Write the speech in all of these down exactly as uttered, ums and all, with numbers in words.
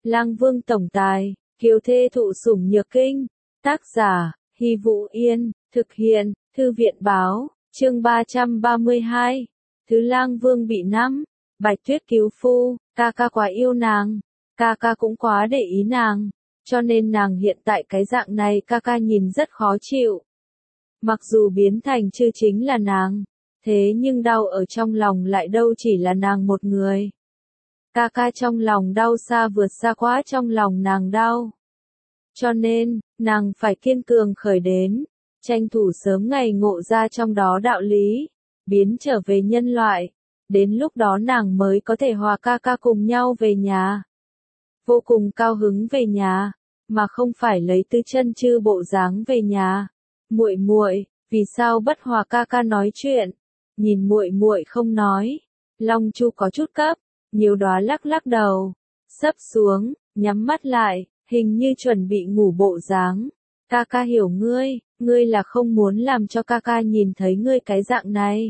Lang Vương tổng tài, kiều thê thụ sủng nhược kinh. Tác giả, Hy Vũ Yên, thực hiện, Thư viện báo, chương ba trăm ba mươi hai. Thứ Lang Vương bị nắm, Bạch Tuyết cứu phu, ca ca quá yêu nàng, ca ca cũng quá để ý nàng, cho nên nàng hiện tại cái dạng này ca ca nhìn rất khó chịu. Mặc dù biến thành chư chính là nàng, thế nhưng đau ở trong lòng lại đâu chỉ là nàng một người. Ca ca trong lòng đau xa vượt xa quá trong lòng nàng đau. Cho nên, nàng phải kiên cường khởi đến, tranh thủ sớm ngày ngộ ra trong đó đạo lý, biến trở về nhân loại. Đến lúc đó nàng mới có thể hòa ca ca cùng nhau về nhà. Vô cùng cao hứng về nhà, mà không phải lấy tư chân chư bộ dáng về nhà. Muội muội, vì sao bất hòa ca ca nói chuyện? Nhìn muội muội không nói. Long Chu có chút cấp, Nhiều Đóa lắc lắc đầu, sấp xuống, nhắm mắt lại, hình như chuẩn bị ngủ bộ dáng. Ca ca hiểu ngươi, ngươi là không muốn làm cho ca ca nhìn thấy ngươi cái dạng này.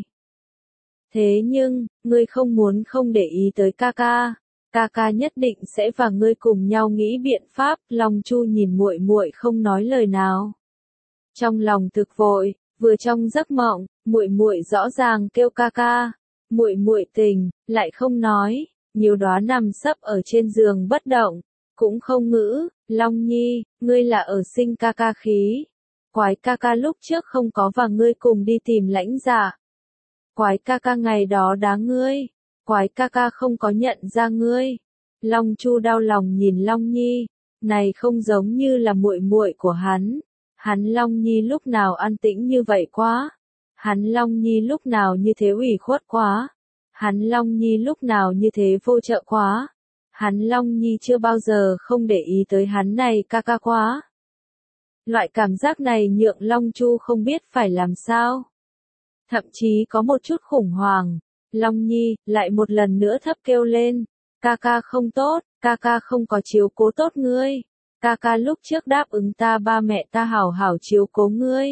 Thế nhưng, ngươi không muốn không để ý tới ca ca, ca ca nhất định sẽ và ngươi cùng nhau nghĩ biện pháp. Long Chu nhìn muội muội không nói lời nào. Trong lòng thực vội, vừa trong giấc mộng, muội muội rõ ràng kêu ca ca, muội muội tỉnh, lại không nói. Nhiều Đóa nằm sấp ở trên giường bất động, cũng không ngữ. Long Nhi, ngươi là ở sinh ca ca khí. Quái ca ca lúc trước không có và ngươi cùng đi tìm Lãnh Dạ. Quái ca ca ngày đó đá ngươi, quái ca ca không có nhận ra ngươi. Long Chu đau lòng nhìn Long Nhi, này không giống như là muội muội của hắn. Hắn Long Nhi lúc nào an tĩnh như vậy quá? Hắn Long Nhi lúc nào như thế ủy khuất quá? Hắn Long Nhi lúc nào như thế vô trợ quá? Hắn Long Nhi chưa bao giờ không để ý tới hắn này ca ca quá. Loại cảm giác này nhượng Long Chu không biết phải làm sao. Thậm chí có một chút khủng hoảng. Long Nhi lại một lần nữa thấp kêu lên. Ca ca không tốt, ca ca không có chiếu cố tốt ngươi. Ca ca lúc trước đáp ứng ta ba mẹ ta hảo hảo chiếu cố ngươi.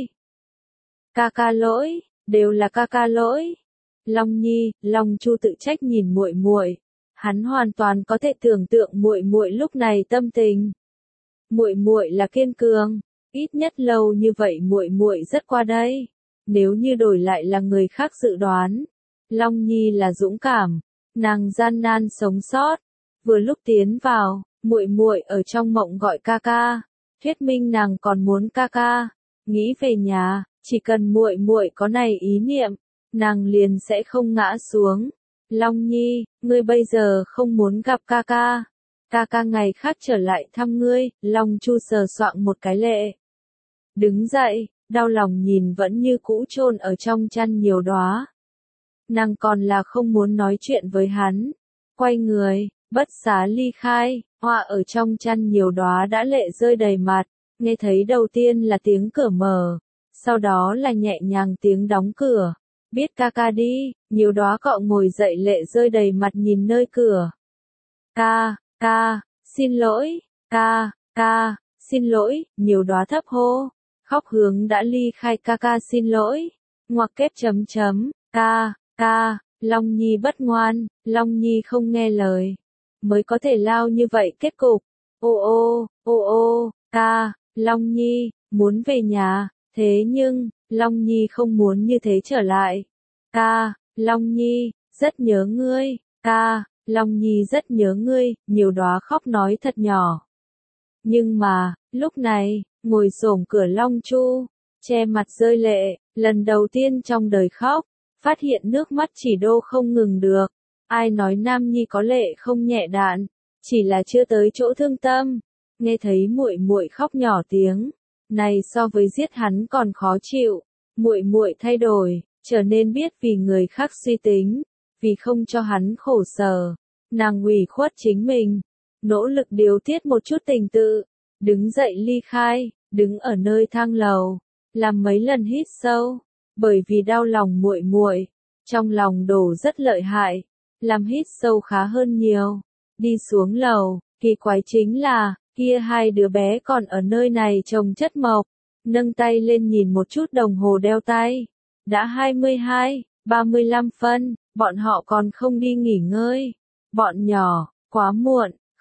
Ca ca lỗi, đều là ca ca lỗi. Long Nhi, Long Chu tự trách nhìn muội muội. Hắn hoàn toàn có thể tưởng tượng muội muội lúc này tâm tình. Muội muội là kiên cường, ít nhất lâu như vậy muội muội rất qua đây. Nếu như đổi lại là người khác dự đoán, Long Nhi là dũng cảm, nàng gian nan sống sót. Vừa lúc tiến vào, muội muội ở trong mộng gọi ca ca, thuyết minh nàng còn muốn ca ca, nghĩ về nhà, chỉ cần muội muội có này ý niệm, nàng liền sẽ không ngã xuống. Long Nhi, ngươi bây giờ không muốn gặp ca ca, ca ca ngày khác trở lại thăm ngươi. Long Chu sờ soạng một cái lệ, đứng dậy, đau lòng nhìn vẫn như cũ chôn ở trong chăn Nhiều Đóa. Nàng còn là không muốn nói chuyện với hắn, quay người, bất xá ly khai. Hoa ở trong chăn Nhiều Đóa đã lệ rơi đầy mặt, nghe thấy đầu tiên là tiếng cửa mở, sau đó là nhẹ nhàng tiếng đóng cửa. Biết ca ca đi, Nhiều Đóa cọ ngồi dậy lệ rơi đầy mặt nhìn nơi cửa. Ca, ca, xin lỗi, ca, ca, xin lỗi. Nhiều Đóa thấp hô, khóc hướng đã ly khai ca ca xin lỗi. Ngoặc kép chấm chấm, ca, ca, Long Nhi bất ngoan, Long Nhi không nghe lời, mới có thể lao như vậy kết cục. Ô ô, ô ô, ca, Long Nhi, muốn về nhà, thế nhưng, Long Nhi không muốn như thế trở lại. Ca, Long Nhi, rất nhớ ngươi, ca, Long Nhi rất nhớ ngươi. Nhiều Đóa khóc nói thật nhỏ. Nhưng mà, lúc này, ngồi xổm cửa Long Chu, che mặt rơi lệ, lần đầu tiên trong đời khóc, phát hiện nước mắt chỉ đô không ngừng được. Ai nói nam nhi có lệ không nhẹ đạn, chỉ là chưa tới chỗ thương tâm. Nghe thấy muội muội khóc nhỏ tiếng, này so với giết hắn còn khó chịu. Muội muội thay đổi, trở nên biết vì người khác suy tính, vì không cho hắn khổ sở, nàng ủy khuất chính mình, nỗ lực điều tiết một chút tình tự, đứng dậy ly khai, đứng ở nơi thang lầu, làm mấy lần hít sâu, bởi vì đau lòng muội muội, trong lòng đổ rất lợi hại, làm hít sâu khá hơn nhiều. Đi xuống lầu, kỳ quái chính là, kia hai đứa bé còn ở nơi này trồng chất mộc, nâng tay lên nhìn một chút đồng hồ đeo tay, đã hai mươi hai, ba mươi lăm phân, bọn họ còn không đi nghỉ ngơi. Bọn nhỏ, quá muộn,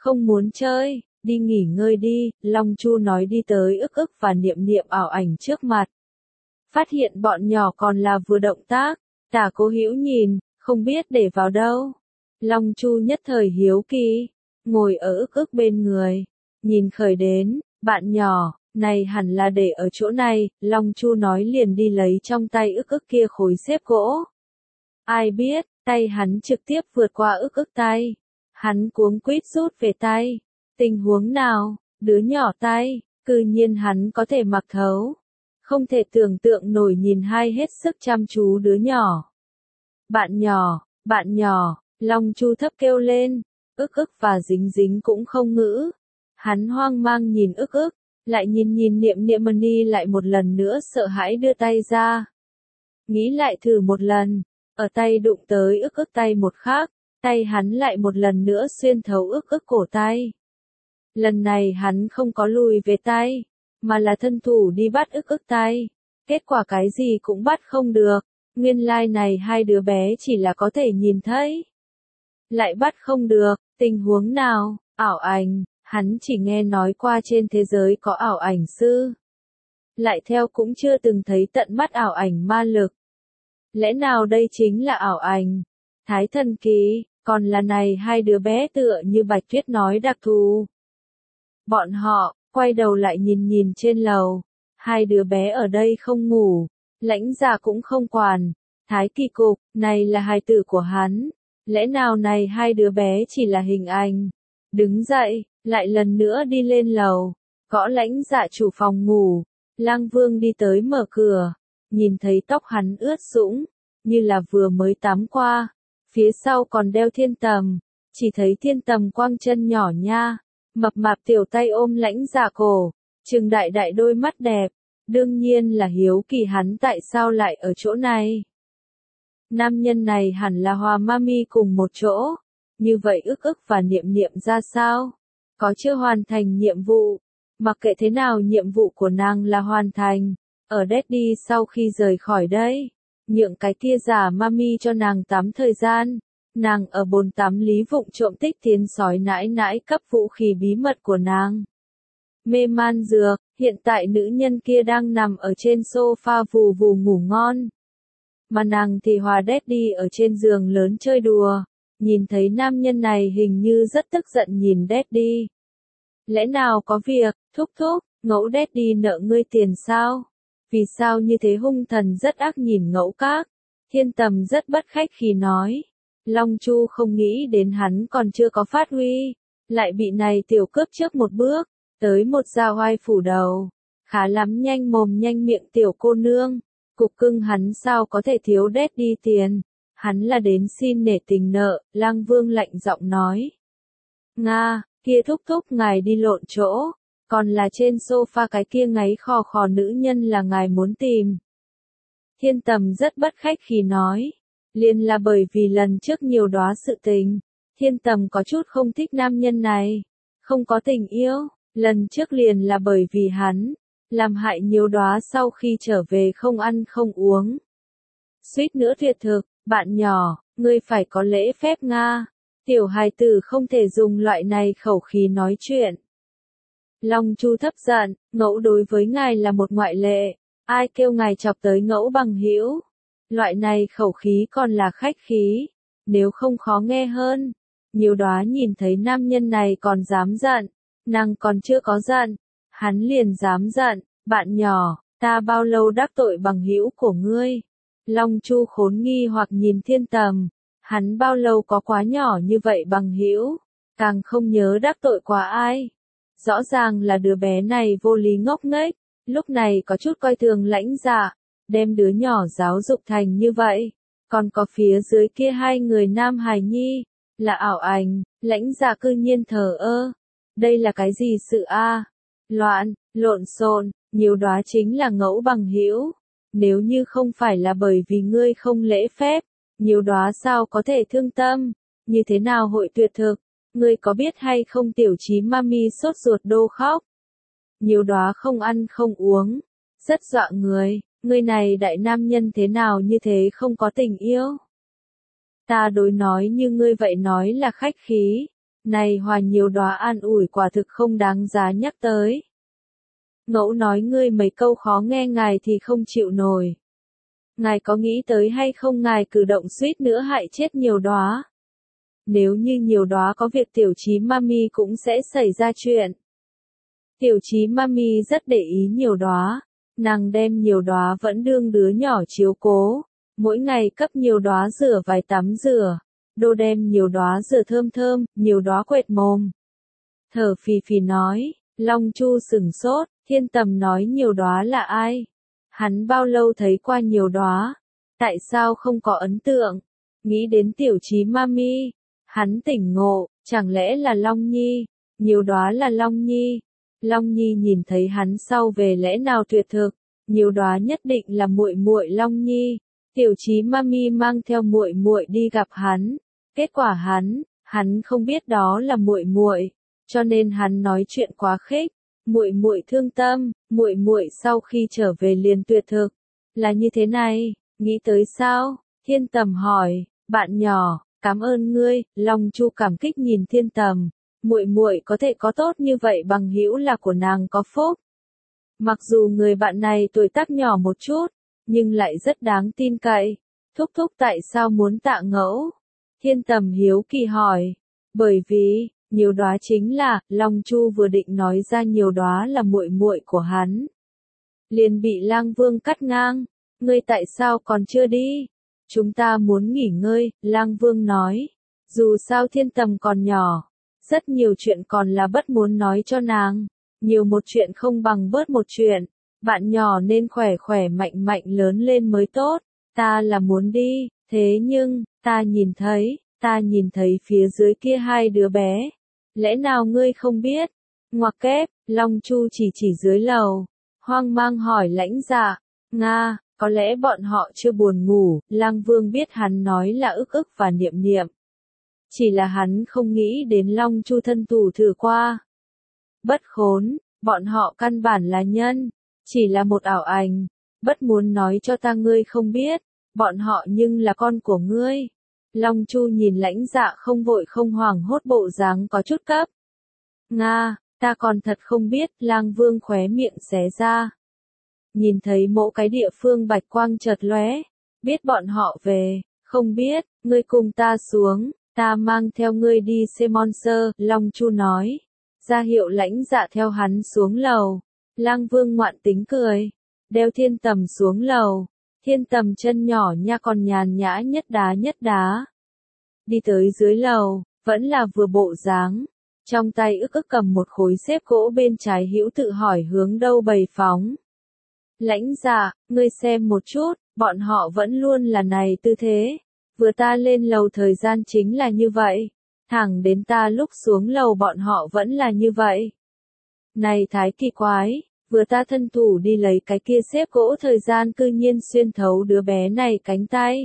Không muốn chơi, đi nghỉ ngơi đi, Long Chu nói đi tới ức ức và niệm niệm ảo ảnh trước mặt. Phát hiện bọn nhỏ còn là vừa động tác, Tả Cố Hữu nhìn, không biết để vào đâu. Long Chu nhất thời hiếu kỳ, ngồi ở ức ức bên người, nhìn khởi đến, bạn nhỏ, này hẳn là để ở chỗ này, Long Chu nói liền đi lấy trong tay ức ức kia khối xếp gỗ. Ai biết, tay hắn trực tiếp vượt qua ức ức tay. Hắn cuống quýt rút về tay. Tình huống nào, đứa nhỏ tay, cư nhiên hắn có thể mặc thấu. Không thể tưởng tượng nổi nhìn hai hết sức chăm chú đứa nhỏ. Bạn nhỏ, bạn nhỏ, Long Chu thấp kêu lên, ức ức và dính dính cũng không ngữ. Hắn hoang mang nhìn ức ức, lại nhìn nhìn niệm niệm mani lại một lần nữa sợ hãi đưa tay ra. Nghĩ lại thử một lần, ở tay đụng tới ức ức tay một khác, tay hắn lại một lần nữa xuyên thấu ức ức cổ tay. Lần này hắn không có lùi về tay, mà là thân thủ đi bắt ức ức tay. Kết quả cái gì cũng bắt không được, nguyên lai này hai đứa bé chỉ là có thể nhìn thấy. Lại bắt không được, tình huống nào, ảo ảnh, hắn chỉ nghe nói qua trên thế giới có ảo ảnh sư. Lại theo cũng chưa từng thấy tận mắt ảo ảnh ma lực. Lẽ nào đây chính là ảo ảnh? Thái thần kỳ, còn là này hai đứa bé tựa như Bạch Tuyết nói đặc thù. Bọn họ, quay đầu lại nhìn nhìn trên lầu. Hai đứa bé ở đây không ngủ, lãnh gia cũng không quản. Thái kỳ cục, này là hài tử của hắn. Lẽ nào này hai đứa bé chỉ là hình ảnh? Đứng dậy, lại lần nữa đi lên lầu. Gõ lãnh dạ chủ phòng ngủ. Lang Vương đi tới mở cửa. Nhìn thấy tóc hắn ướt sũng, như là vừa mới tắm qua. Phía sau còn đeo thiên tầm. Chỉ thấy thiên tầm quang chân nhỏ nha. Mập mạp tiểu tay ôm lãnh dạ cổ. Trừng đại đại đôi mắt đẹp. Đương nhiên là hiếu kỳ hắn tại sao lại ở chỗ này. Nam nhân này hẳn là Hòa Mami cùng một chỗ. Như vậy ức ức và niệm niệm ra sao? Có chưa hoàn thành nhiệm vụ? Mặc kệ thế nào nhiệm vụ của nàng là hoàn thành. Ở Daddy sau khi rời khỏi đây, nhượng cái kia giả Mami cho nàng tắm thời gian. Nàng ở bồn tắm lý vụng trộm tích tiến sói nãi nãi cấp vũ khí bí mật của nàng. Mê man dược, hiện tại nữ nhân kia đang nằm ở trên sofa vù vù ngủ ngon. Mà nàng thì Hòa Daddy ở trên giường lớn chơi đùa. Nhìn thấy nam nhân này hình như rất tức giận nhìn Daddy. Lẽ nào có việc, thúc thúc, ngẫu Daddy nợ ngươi tiền sao? Vì sao như thế hung thần rất ác nhìn ngẫu các? Thiên tầm rất bất khách khi nói. Long Chu không nghĩ đến hắn còn chưa có phát huy. Lại bị này tiểu cướp trước một bước. Tới một gia oai phủ đầu. Khá lắm nhanh mồm nhanh miệng tiểu cô nương. Cục cưng hắn sao có thể thiếu Daddy tiền. Hắn là đến xin nể tình nợ, Lang Vương lạnh giọng nói. Nga, kia thúc thúc ngài đi lộn chỗ, còn là trên sofa cái kia ngáy khò khò nữ nhân là ngài muốn tìm. Thiên tầm rất bất khách khi nói, liền là bởi vì lần trước nhiều đóa sự tình, thiên tầm có chút không thích nam nhân này, không có tình yêu, lần trước liền là bởi vì hắn, làm hại nhiều đóa sau khi trở về không ăn không uống. Suýt nữa tuyệt thực. Bạn nhỏ, ngươi phải có lễ phép Nga. Tiểu hài tử không thể dùng loại này khẩu khí nói chuyện. Long Chu thấp giận, ngẫu đối với ngài là một ngoại lệ. Ai kêu ngài chọc tới ngẫu bằng hữu? Loại này khẩu khí còn là khách khí. Nếu không khó nghe hơn. Nhiều đóa nhìn thấy nam nhân này còn dám giận. Nàng còn chưa có giận. Hắn liền dám giận. Bạn nhỏ, ta bao lâu đắc tội bằng hữu của ngươi? Long Chu khốn nghi hoặc nhìn thiên tầm, hắn bao lâu có quá nhỏ như vậy bằng hữu, càng không nhớ đắc tội quá ai. Rõ ràng là đứa bé này vô lý ngốc nghếch, lúc này có chút coi thường lãnh dạ, đem đứa nhỏ giáo dục thành như vậy. Còn có phía dưới kia hai người nam hài nhi, là ảo ảnh, lãnh dạ cư nhiên thờ ơ. Đây là cái gì sự a? Loạn, lộn xộn, nhiều đóa chính là ngẫu bằng hữu. Nếu như không phải là bởi vì ngươi không lễ phép, nhiều đóa sao có thể thương tâm, như thế nào hội tuyệt thực, ngươi có biết hay không tiểu trí mami sốt ruột đô khóc. Nhiều đóa không ăn không uống, rất dọa người, ngươi này đại nam nhân thế nào như thế không có tình yêu. Ta đối nói như ngươi vậy nói là khách khí, Này Hòa nhiều đóa an ủi quả thực không đáng giá nhắc tới. Ngẫu nói ngươi mấy câu khó nghe ngài thì không chịu nổi. Ngài có nghĩ tới hay không ngài cử động suýt nữa hại chết nhiều đóa. Nếu như nhiều đóa có việc tiểu trí mami cũng sẽ xảy ra chuyện. Tiểu trí mami rất để ý nhiều đóa. Nàng đem nhiều đóa vẫn đương đứa nhỏ chiếu cố. Mỗi ngày cấp nhiều đóa rửa vài tắm rửa. Đô đem nhiều đóa rửa thơm thơm, nhiều đóa quệt mồm. Thở phì phì nói, Long Chu sửng sốt, Thiên Tầm nói nhiều đóa là ai? Hắn bao lâu thấy qua nhiều đóa? Tại sao không có ấn tượng? Nghĩ đến tiểu trí mami. Hắn tỉnh ngộ, chẳng lẽ là Long Nhi? Nhiều đóa là Long Nhi. Long Nhi nhìn thấy hắn sau về lẽ nào tuyệt thực, nhiều đóa nhất định là muội muội Long Nhi. Tiểu trí mami mang theo muội muội đi gặp hắn. Kết quả hắn, hắn không biết đó là muội muội, cho nên hắn nói chuyện quá khích. Muội muội thương tâm, muội muội sau khi trở về liền tuyệt thực. Là như thế này, nghĩ tới sao? Thiên Tầm hỏi, bạn nhỏ, cảm ơn ngươi. Long Chu cảm kích nhìn Thiên Tầm. Muội muội có thể có tốt như vậy bằng hữu là của nàng có phúc. Mặc dù người bạn này tuổi tác nhỏ một chút, nhưng lại rất đáng tin cậy. Thúc thúc tại sao muốn tạ ngẫu? Thiên Tầm hiếu kỳ hỏi. Bởi vì, nhiều đóa chính là, Long Chu vừa định nói ra nhiều đóa là muội muội của hắn. Liền bị Lang Vương cắt ngang. Ngươi tại sao còn chưa đi? Chúng ta muốn nghỉ ngơi, Lang Vương nói. Dù sao Thiên Tầm còn nhỏ. Rất nhiều chuyện còn là bất muốn nói cho nàng. Nhiều một chuyện không bằng bớt một chuyện. Bạn nhỏ nên khỏe khỏe mạnh mạnh lớn lên mới tốt. Ta là muốn đi, thế nhưng, ta nhìn thấy, ta nhìn thấy phía dưới kia hai đứa bé. Lẽ nào ngươi không biết? Ngoặc kép, Long Chu chỉ chỉ dưới lầu. Hoang mang hỏi Lãnh Dạ. Nga, có lẽ bọn họ chưa buồn ngủ. Lang Vương biết hắn nói là ức ức và niệm niệm. Chỉ là hắn không nghĩ đến Long Chu thân thủ thử qua. Bất khốn, bọn họ căn bản là nhân. Chỉ là một ảo ảnh. Bất muốn nói cho ta ngươi không biết. Bọn họ nhưng là con của ngươi. Long Chu nhìn Lãnh Dạ không vội không hoảng hốt bộ dáng có chút cấp. Nga, ta còn thật không biết. Lang Vương khóe miệng xé ra. Nhìn thấy mỗi cái địa phương bạch quang chợt lóe. Biết bọn họ về. Không biết, ngươi cùng ta xuống. Ta mang theo ngươi đi xem monster. Long Chu nói. Ra hiệu Lãnh Dạ theo hắn xuống lầu. Lang Vương ngoạn tính cười. Đeo Thiên Tầm xuống lầu. Thiên Tầm chân nhỏ nha còn nhàn nhã nhất đá nhất đá. Đi tới dưới lầu, vẫn là vừa bộ dáng. Trong tay ức ức cầm một khối xếp gỗ bên trái hữu tự hỏi hướng đâu bày phóng. Lãnh Dạ, ngươi xem một chút, bọn họ vẫn luôn là này tư thế. Vừa ta lên lầu thời gian chính là như vậy. Thẳng đến ta lúc xuống lầu bọn họ vẫn là như vậy. Này thái kỳ quái. Vừa ta thân thủ đi lấy cái kia xếp gỗ thời gian cư nhiên xuyên thấu đứa bé này cánh tay.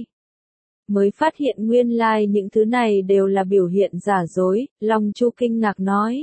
Mới phát hiện nguyên lai like những thứ này đều là biểu hiện giả dối, Long Chu kinh ngạc nói.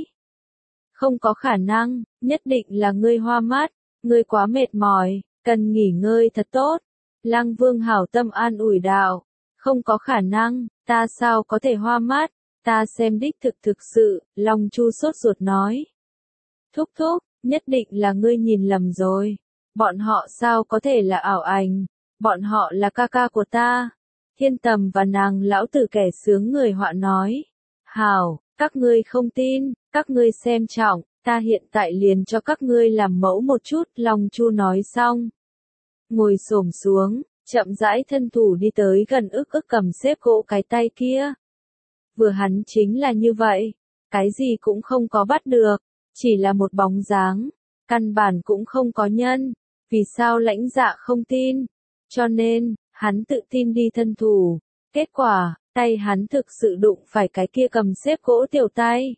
Không có khả năng, nhất định là ngươi hoa mắt, ngươi quá mệt mỏi, cần nghỉ ngơi thật tốt. Lang Vương hảo tâm an ủi đạo, không có khả năng, ta sao có thể hoa mắt, ta xem đích thực thực sự, Long Chu sốt ruột nói. Thúc thúc. Nhất định là ngươi nhìn lầm rồi. Bọn họ sao có thể là ảo ảnh? Bọn họ là ca ca của ta. Thiên Tầm và nàng lão tử kẻ sướng người họa nói. Hảo, các ngươi không tin, các ngươi xem trọng, ta hiện tại liền cho các ngươi làm mẫu một chút. Long Chu nói xong. Ngồi xổm xuống, chậm rãi thân thủ đi tới gần ức ức cầm xếp gỗ cái tay kia. Vừa hắn chính là như vậy. Cái gì cũng không có bắt được. Chỉ là một bóng dáng, căn bản cũng không có nhân, vì sao Lãnh Dạ không tin, cho nên, hắn tự tin đi thân thủ, kết quả, tay hắn thực sự đụng phải cái kia cầm xếp gỗ tiểu tay.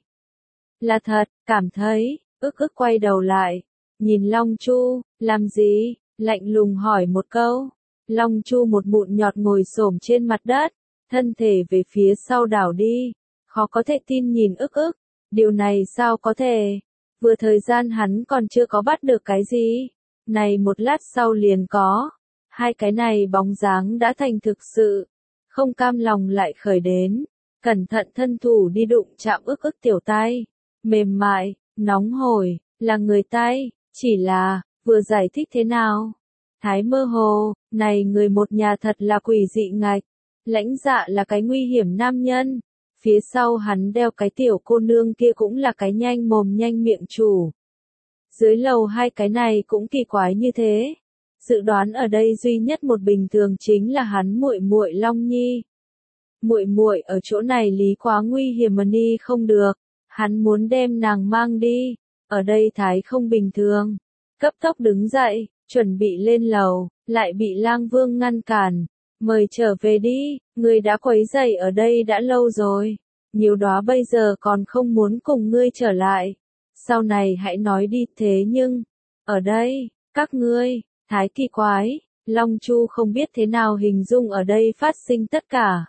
Là thật, cảm thấy, ức ức quay đầu lại, nhìn Long Chu, làm gì, lạnh lùng hỏi một câu, Long Chu một mụn nhọt ngồi xổm trên mặt đất, thân thể về phía sau đảo đi, khó có thể tin nhìn ức ức, điều này sao có thể. Vừa thời gian hắn còn chưa có bắt được cái gì. Này một lát sau liền có. Hai cái này bóng dáng đã thành thực sự. Không cam lòng lại khởi đến. cẩn thận thân thủ đi đụng chạm ức ức tiểu tay, mềm mại, nóng hổi, là người tay, chỉ là, vừa giải thích thế nào? Thái mơ hồ, này người một nhà thật là quỷ dị ngạch, lãnh dạ là cái nguy hiểm nam nhân, phía sau hắn đeo cái tiểu cô nương kia cũng là cái nhanh mồm nhanh miệng chủ. Dưới lầu hai cái này cũng kỳ quái như thế. Dự đoán ở đây duy nhất một bình thường chính là hắn muội muội Long Nhi. Muội muội ở chỗ này lý quá nguy hiểm mà ni không được, hắn muốn đem nàng mang đi, ở đây thái không bình thường. Cấp tốc đứng dậy, chuẩn bị lên lầu, lại bị Lang Vương ngăn cản, mời trở về đi, người đã quấy rầy ở đây đã lâu rồi, nhiều đó bây giờ còn không muốn cùng ngươi trở lại, sau này hãy nói đi thế nhưng, ở đây, các ngươi, thái kỳ quái, Long Chu không biết thế nào hình dung ở đây phát sinh tất cả.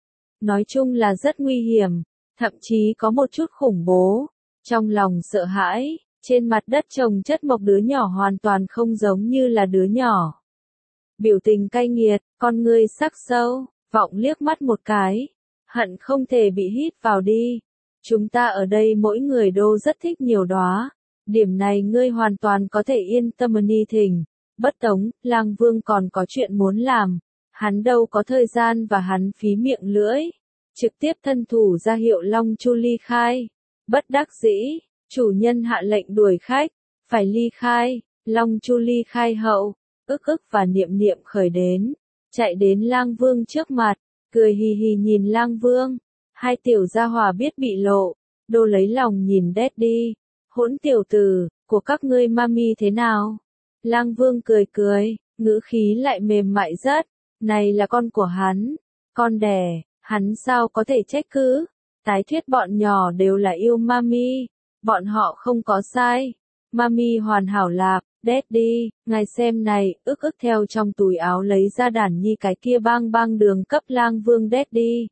Nói chung là rất nguy hiểm, thậm chí có một chút khủng bố, trong lòng sợ hãi, trên mặt đất trồng chất một đứa nhỏ hoàn toàn không giống như là đứa nhỏ. Biểu tình cay nghiệt, con ngươi sắc sâu, vọng liếc mắt một cái, hận không thể bị hít vào đi. Chúng ta ở đây mỗi người đô rất thích nhiều đóa, điểm này ngươi hoàn toàn có thể yên tâm ni thỉnh. Bất tống, Lang Vương còn có chuyện muốn làm, hắn đâu có thời gian và hắn phí miệng lưỡi, trực tiếp thân thủ ra hiệu Long Chu ly khai. Bất đắc dĩ, chủ nhân hạ lệnh đuổi khách, phải ly khai, Long Chu ly khai hậu, ức ức và niệm niệm khởi đến, chạy đến Lang Vương trước mặt, cười hì hì nhìn Lang Vương, hai tiểu gia hỏa biết bị lộ, đô lấy lòng nhìn Daddy, hỗn tiểu tử, của các ngươi mami thế nào? Lang Vương cười cười, ngữ khí lại mềm mại rất, này là con của hắn, con đẻ, hắn sao có thể trách cứ, tái thuyết bọn nhỏ đều là yêu mami, bọn họ không có sai, mami hoàn hảo lạp, Daddy, ngài xem này, ức ức theo trong túi áo lấy ra đàn nhi cái kia bang bang đường cấp Lang Vương Daddy.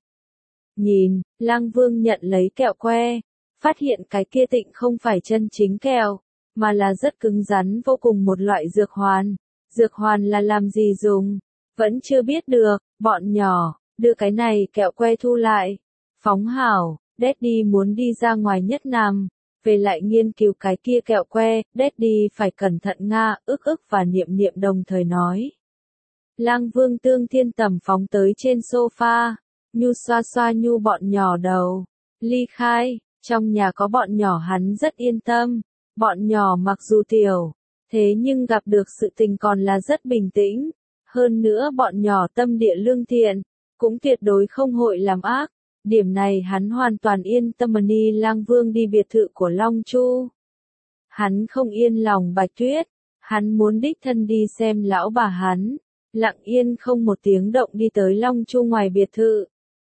Nhìn, Lang Vương nhận lấy kẹo que, phát hiện cái kia tịnh không phải chân chính kẹo, mà là rất cứng rắn vô cùng một loại dược hoàn. Dược hoàn là làm gì dùng? Vẫn chưa biết được, bọn nhỏ, đưa cái này kẹo que thu lại. Phóng hảo, Daddy muốn đi ra ngoài nhất nam, về lại nghiên cứu cái kia kẹo que, Daddy phải cẩn thận nga, ức ức và niệm niệm đồng thời nói. Lang Vương tương thiên tầm phóng tới trên sofa, nhu xoa xoa nhu bọn nhỏ đầu, ly khai, trong nhà có bọn nhỏ hắn rất yên tâm. Bọn nhỏ mặc dù tiểu, thế nhưng gặp được sự tình còn là rất bình tĩnh. Hơn nữa bọn nhỏ tâm địa lương thiện, cũng tuyệt đối không hội làm ác. Điểm này hắn hoàn toàn yên tâm ni Lang Vương đi biệt thự của Long Chu. Hắn không yên lòng Bạch Tuyết, hắn muốn đích thân đi xem lão bà hắn, lặng yên không một tiếng động đi tới Long Chu ngoài biệt thự.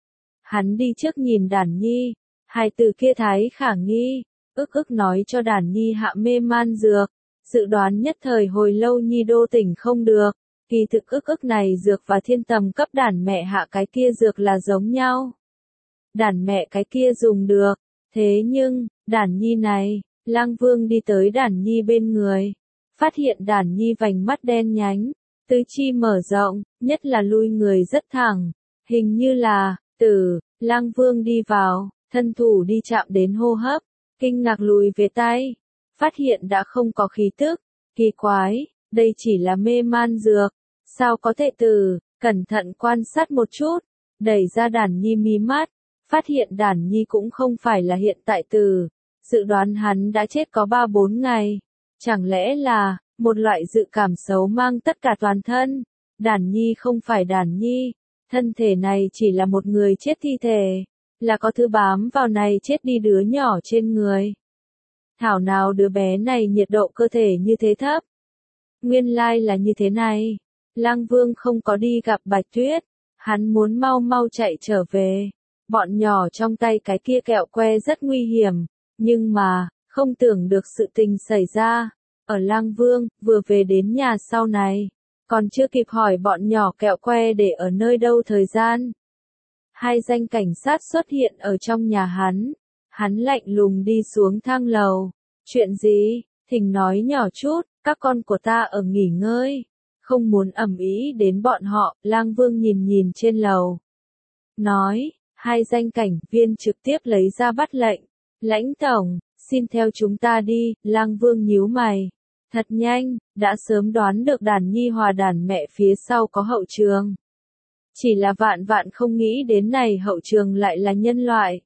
Hắn đi trước nhìn Đản Nhi, hai từ kia thái khả nghi. Ức ức nói cho Đản Nhi hạ mê man dược, dự đoán nhất thời hồi lâu Nhi đô tỉnh không được, kỳ thực ức ức này dược và thiên tầm cấp Đản mẹ hạ cái kia dược là giống nhau. Đản mẹ cái kia dùng được, thế nhưng, Đản Nhi này, Lang Vương đi tới Đản Nhi bên người, phát hiện Đản Nhi vành mắt đen nhánh, tứ chi mở rộng, nhất là lui người rất thẳng, hình như là, tử, Lang Vương đi vào, thân thủ đi chạm đến hô hấp. Kinh ngạc lùi về tay, phát hiện đã không có khí tức, kỳ quái, đây chỉ là mê man dược, sao có thể từ, cẩn thận quan sát một chút, đẩy ra Đản Nhi mí mắt, phát hiện Đản Nhi cũng không phải là hiện tại từ, dự đoán hắn đã chết có ba bốn ngày, chẳng lẽ là, một loại dự cảm xấu mang tất cả toàn thân, Đản Nhi không phải Đản Nhi, thân thể này chỉ là một người chết thi thể. Là có thứ bám vào này chết đi đứa nhỏ trên người. Thảo nào đứa bé này nhiệt độ cơ thể như thế thấp. Nguyên lai là như thế này. Lang Vương không có đi gặp Bạch Tuyết. Hắn muốn mau mau chạy trở về. Bọn nhỏ trong tay cái kia kẹo que rất nguy hiểm. Nhưng mà, không tưởng được sự tình xảy ra. Ở Lang Vương, vừa về đến nhà sau này. Còn chưa kịp hỏi bọn nhỏ kẹo que để ở nơi đâu thời gian. Hai danh cảnh sát xuất hiện ở trong nhà hắn. Hắn lạnh lùng đi xuống thang lầu. Chuyện gì? Thỉnh nói nhỏ chút, các con của ta ở nghỉ ngơi. Không muốn ầm ĩ đến bọn họ, Lang Vương nhìn nhìn trên lầu. Nói, Hai danh cảnh viên trực tiếp lấy ra bắt lệnh. Lãnh tổng, xin theo chúng ta đi, Lang Vương nhíu mày. Thật nhanh, đã sớm đoán được đàn nhi hòa đàn mẹ phía sau có hậu trường. Chỉ là vạn vạn không nghĩ đến này hậu trường lại là nhân loại.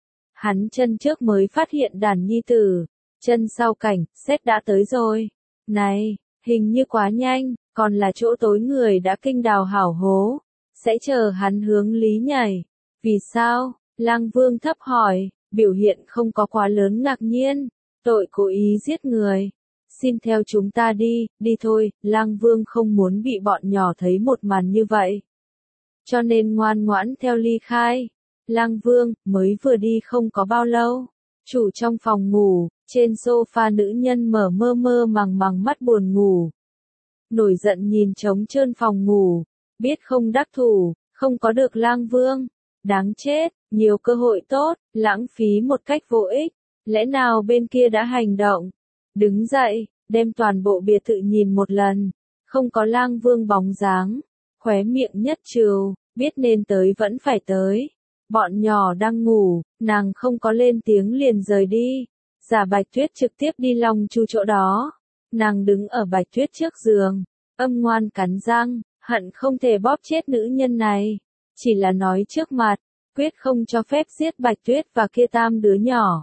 Hắn chân trước mới phát hiện đàn nhi tử, chân sau cảnh, xét đã tới rồi. Này, hình như quá nhanh, còn là chỗ tối người đã kinh đào hảo hố, sẽ chờ hắn hướng lý nhảy. Vì sao? Lang Vương thấp hỏi, biểu hiện không có quá lớn ngạc nhiên, tội cố ý giết người. Xin theo chúng ta đi, đi thôi, Lang Vương không muốn bị bọn nhỏ thấy một màn như vậy. Cho nên ngoan ngoãn theo ly khai. Lang Vương, mới vừa đi không có bao lâu. Chủ trong phòng ngủ, trên sofa nữ nhân mở mơ mơ màng màng mắt buồn ngủ. Nổi giận nhìn trống trơn phòng ngủ, biết không đắc thủ, không có được Lang Vương. Đáng chết, nhiều cơ hội tốt, lãng phí một cách vô ích. Lẽ nào bên kia đã hành động? Đứng dậy, đem toàn bộ biệt thự nhìn một lần. Không có Lang Vương bóng dáng. Khóe miệng nhất trừ, biết nên tới vẫn phải tới. Bọn nhỏ đang ngủ, nàng không có lên tiếng liền rời đi. Giả Bạch Tuyết trực tiếp đi Long Chu chỗ đó. Nàng đứng ở Bạch Tuyết trước giường, âm ngoan cắn răng, hận không thể bóp chết nữ nhân này. Chỉ là nói trước mặt, quyết không cho phép giết Bạch Tuyết và kia tam đứa nhỏ.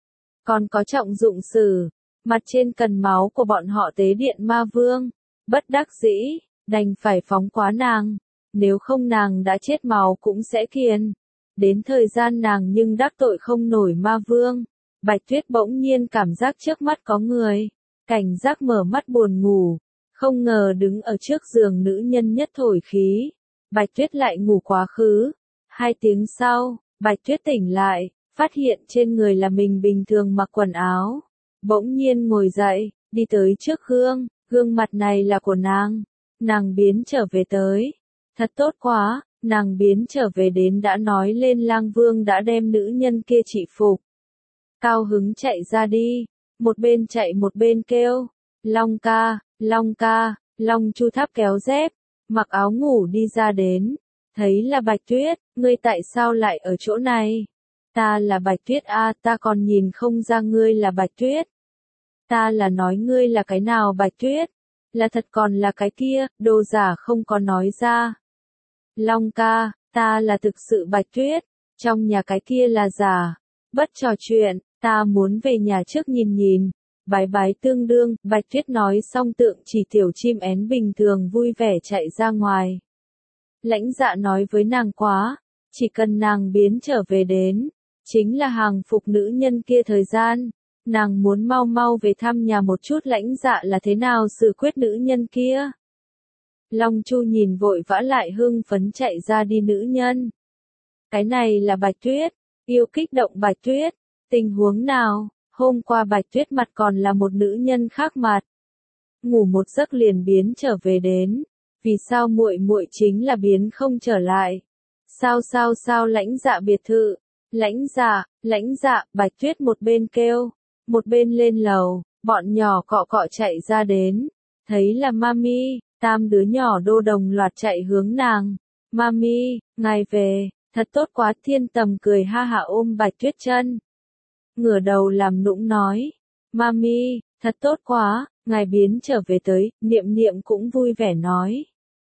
Còn có trọng dụng xử, mặt trên cần máu của bọn họ tế điện ma vương. Bất đắc dĩ, đành phải phóng quá nàng. Nếu không nàng đã chết máu cũng sẽ kiền. Đến thời gian nàng nhưng đắc tội không nổi ma vương. Bạch Tuyết bỗng nhiên cảm giác trước mắt có người. Cảnh giác mở mắt buồn ngủ. Không ngờ đứng ở trước giường nữ nhân nhất thổi khí. Bạch Tuyết lại ngủ quá khứ. Hai tiếng sau, Bạch Tuyết tỉnh lại, phát hiện trên người là mình bình thường mặc quần áo. Bỗng nhiên ngồi dậy, đi tới trước gương, gương mặt này là của nàng. Nàng biến trở về tới. Thật tốt quá, nàng biến trở về đến đã nói lên Lang Vương đã đem nữ nhân kia trị phục. Cao hứng chạy ra đi, một bên chạy một bên kêu. Long ca, Long ca, Long Chu Tháp kéo dép, mặc áo ngủ đi ra đến. Thấy là Bạch Tuyết, ngươi tại sao lại ở chỗ này? Ta là Bạch Tuyết a, ta còn nhìn không ra ngươi là Bạch Tuyết. Ta là nói ngươi là cái nào Bạch Tuyết? Là thật còn là cái kia, đồ giả không có nói ra. Long ca, ta là thực sự Bạch Tuyết, trong nhà cái kia là giả. Bất trò chuyện, ta muốn về nhà trước nhìn nhìn. Bái bái tương đương, Bạch Tuyết nói xong tượng chỉ tiểu chim én bình thường vui vẻ chạy ra ngoài. Lãnh Dạ nói với nàng quá, chỉ cần nàng biến trở về đến, chính là hàng phục nữ nhân kia thời gian. Nàng muốn mau mau về thăm nhà một chút Lãnh Dạ là thế nào xử quyết nữ nhân kia. Long Chu nhìn vội vã lại hưng phấn chạy ra đi nữ nhân. Cái này là Bạch Tuyết, yêu kích động Bạch Tuyết, tình huống nào, hôm qua Bạch Tuyết mặt còn là một nữ nhân khác mặt. Ngủ một giấc liền biến trở về đến, vì sao muội muội chính là biến không trở lại. Sao sao sao Lãnh Dạ biệt thự, Lãnh Dạ, Lãnh Dạ, Bạch Tuyết một bên kêu, một bên lên lầu, bọn nhỏ cọ cọ chạy ra đến, thấy là Mami. Tam đứa nhỏ đô đồng loạt chạy hướng nàng. Mami, ngài về, thật tốt quá. Thiên Tầm cười ha hả ôm Bạch Tuyết chân. Ngửa đầu làm nũng nói. Mami, thật tốt quá, ngài biến trở về tới. Niệm Niệm cũng vui vẻ nói.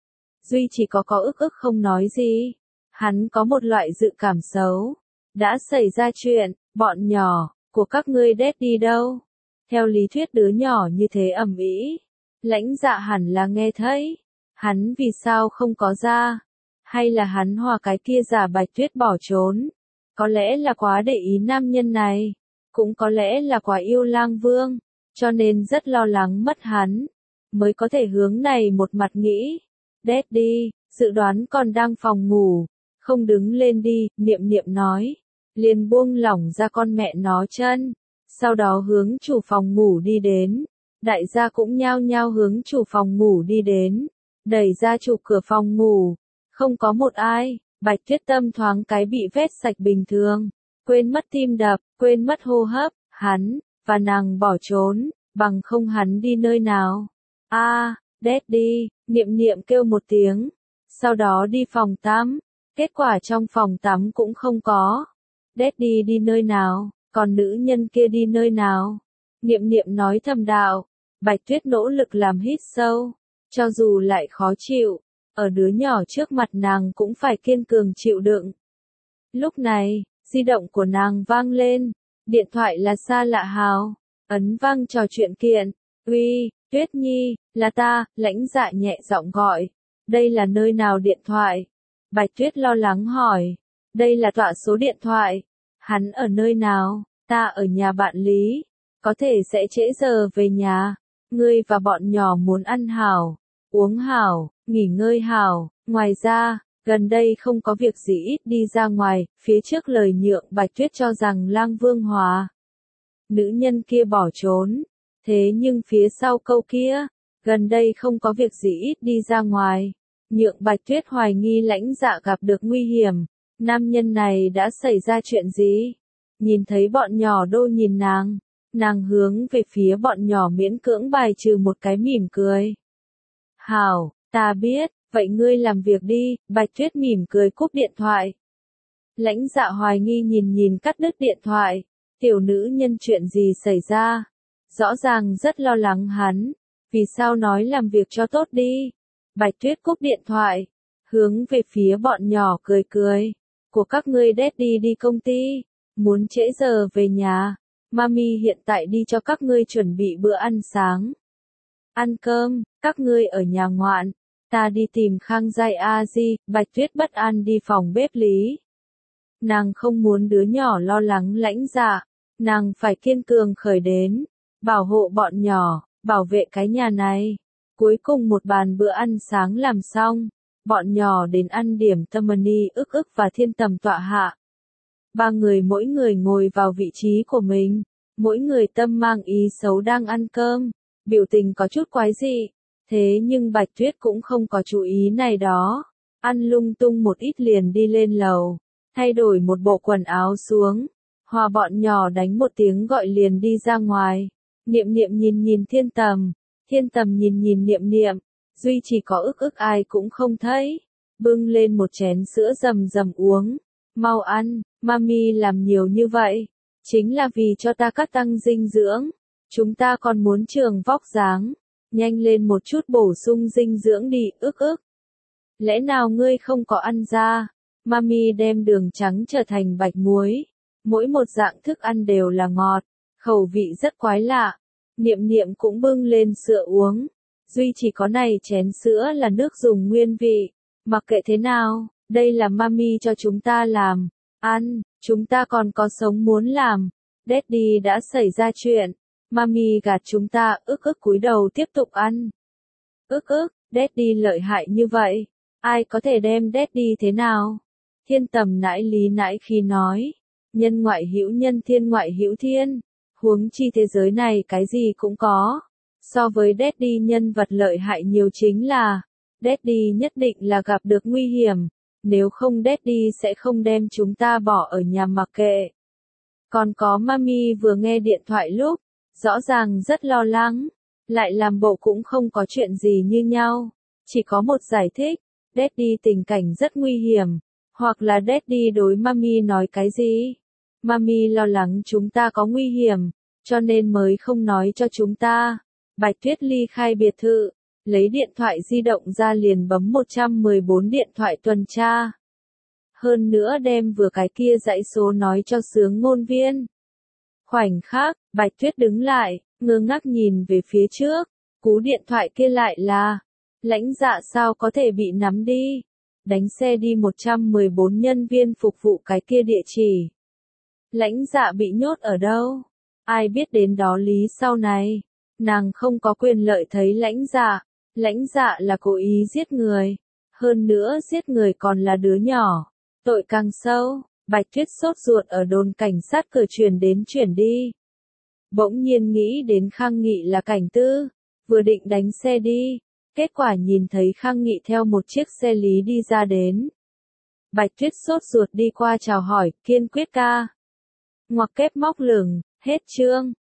Duy chỉ có có ức ức không nói gì. Hắn có một loại dự cảm xấu. Đã xảy ra chuyện, bọn nhỏ, của các ngươi đét đi đâu? Theo lý thuyết đứa nhỏ như thế ầm ĩ. Lãnh Dạ hẳn là nghe thấy. Hắn vì sao không có ra? Hay là hắn hòa cái kia giả Bạch Tuyết bỏ trốn? Có lẽ là quá để ý nam nhân này. Cũng có lẽ là quá yêu Lang Vương. Cho nên rất lo lắng mất hắn. Mới có thể hướng này một mặt nghĩ. Đét đi, dự đoán còn đang phòng ngủ. Không đứng lên đi, Niệm Niệm nói. Liền buông lỏng ra con mẹ nó chân. Sau đó hướng chủ phòng ngủ đi đến. Đại gia cũng nhao nhao hướng chủ phòng ngủ đi đến, đẩy ra chủ cửa phòng ngủ, không có một ai. Bạch Tuyết tâm thoáng cái bị vét sạch bình thường, quên mất tim đập, quên mất hô hấp, hắn, và nàng bỏ trốn, bằng không hắn đi nơi nào. A, à, đét đi, Niệm Niệm kêu một tiếng, sau đó đi phòng tắm, Kết quả trong phòng tắm cũng không có. Daddy đi nơi nào, còn nữ nhân kia đi nơi nào? Niệm Niệm nói thầm đạo. Bạch Tuyết nỗ lực làm hít sâu, cho dù lại khó chịu, ở đứa nhỏ trước mặt nàng cũng phải kiên cường chịu đựng. Lúc này, di động của nàng vang lên, điện thoại là Sa Lạ Hào, ấn vang trò chuyện kiện. Uy, Tuyết Nhi, là ta, Lãnh Dạ nhẹ giọng gọi. Đây là nơi nào điện thoại? Bạch Tuyết lo lắng hỏi. Đây là tọa số điện thoại. Hắn ở nơi nào? Ta ở nhà bạn Lý. Có thể sẽ trễ giờ về nhà. Ngươi và bọn nhỏ muốn ăn hảo, uống hảo, nghỉ ngơi hảo. Ngoài ra, gần đây không có việc gì ít đi ra ngoài. Phía trước lời nhượng Bạch Tuyết cho rằng Lang Vương Hòa, nữ nhân kia bỏ trốn. Thế nhưng phía sau câu kia, gần đây không có việc gì ít đi ra ngoài. Nhượng Bạch Tuyết hoài nghi Lãnh Dạ gặp được nguy hiểm. Nam nhân này đã xảy ra chuyện gì? Nhìn thấy bọn nhỏ đô nhìn nàng, nàng hướng về phía bọn nhỏ miễn cưỡng bài trừ một cái mỉm cười. Hảo, ta biết, vậy ngươi làm việc đi. Bạch Tuyết mỉm cười cúp điện thoại. Lãnh Dạ hoài nghi nhìn nhìn cắt đứt điện thoại. Tiểu nữ nhân chuyện gì xảy ra? Rõ ràng rất lo lắng hắn. Vì sao nói làm việc cho tốt đi? Bạch Tuyết cúp điện thoại, hướng về phía bọn nhỏ cười cười. Của các ngươi Daddy đi công ty, muốn trễ giờ về nhà. Mami hiện tại đi cho các ngươi chuẩn bị bữa ăn sáng. Ăn cơm, các ngươi ở nhà ngoạn. Ta đi tìm Khang Giai A Di. Bạch Tuyết bất an đi phòng bếp Lý. Nàng không muốn đứa nhỏ lo lắng Lãnh Dạ. Nàng phải kiên cường khởi đến, bảo hộ bọn nhỏ, bảo vệ cái nhà này. Cuối cùng một bàn bữa ăn sáng làm xong, bọn nhỏ đến ăn điểm tâm mani ức ức và thiên tầm tọa hạ. Ba người mỗi người ngồi vào vị trí của mình, mỗi người tâm mang ý xấu đang ăn cơm, biểu tình có chút quái dị. Thế nhưng Bạch Tuyết cũng không có chú ý này đó, ăn lung tung một ít liền đi lên lầu, thay đổi một bộ quần áo xuống, hòa bọn nhỏ đánh một tiếng gọi liền đi ra ngoài. Niệm Niệm nhìn nhìn thiên tầm. Thiên tầm nhìn nhìn Niệm Niệm, duy chỉ có ức ức ai cũng không thấy. Bưng lên một chén sữa rầm rầm uống. Mau ăn, mami làm nhiều như vậy. Chính là vì cho ta cắt tăng dinh dưỡng. Chúng ta còn muốn trường vóc dáng. Nhanh lên một chút bổ sung dinh dưỡng đi, ức ức. Lẽ nào ngươi không có ăn ra? Mami đem đường trắng trở thành bạch muối. Mỗi một dạng thức ăn đều là ngọt. Khẩu vị rất quái lạ. Niệm Niệm cũng bưng lên sữa uống. Duy chỉ có này chén sữa là nước dùng nguyên vị. Mặc kệ thế nào, đây là mami cho chúng ta làm. Ăn, chúng ta còn có sống muốn làm. Daddy đã xảy ra chuyện. Mami gạt chúng ta, ức ức cúi đầu tiếp tục ăn. Ức ức, Daddy lợi hại như vậy. Ai có thể đem Daddy thế nào? Thiên tầm nãi lý nãi khi nói. Nhân ngoại hữu nhân thiên ngoại hữu thiên. Huống chi thế giới này cái gì cũng có. So với Daddy nhân vật lợi hại nhiều chính là, Daddy nhất định là gặp được nguy hiểm. Nếu không Daddy sẽ không đem chúng ta bỏ ở nhà mặc kệ. Còn có Mami vừa nghe điện thoại lúc, rõ ràng rất lo lắng, lại làm bộ cũng không có chuyện gì như nhau. Chỉ có một giải thích, Daddy tình cảnh rất nguy hiểm, hoặc là Daddy đối Mami nói cái gì. Mami lo lắng chúng ta có nguy hiểm, cho nên mới không nói cho chúng ta. Bạch Tuyết ly khai biệt thự, lấy điện thoại di động ra liền bấm một trăm mười bốn điện thoại tuần tra. Hơn nữa đem vừa cái kia dãy số nói cho Sướng Ngôn Viên. Khoảnh khắc, Bạch Tuyết đứng lại, ngơ ngác nhìn về phía trước, cú điện thoại kia lại là, Lãnh Dạ sao có thể bị nắm đi. Đánh xe đi một trăm mười bốn nhân viên phục vụ cái kia địa chỉ. Lãnh Dạ bị nhốt ở đâu? Ai biết đến đó lý sau này? Nàng không có quyền lợi thấy Lãnh Dạ. Lãnh Dạ là cố ý giết người. Hơn nữa giết người còn là đứa nhỏ. Tội càng sâu. Bạch Tuyết sốt ruột ở đồn cảnh sát cửa chuyển đến chuyển đi. Bỗng nhiên nghĩ đến Khang Nghị là cảnh tư. Vừa định đánh xe đi. Kết quả nhìn thấy Khang Nghị theo một chiếc xe lý đi ra đến. Bạch Tuyết sốt ruột đi qua chào hỏi, kiên quyết ca. Ngoặc kép móc lửng, hết chương.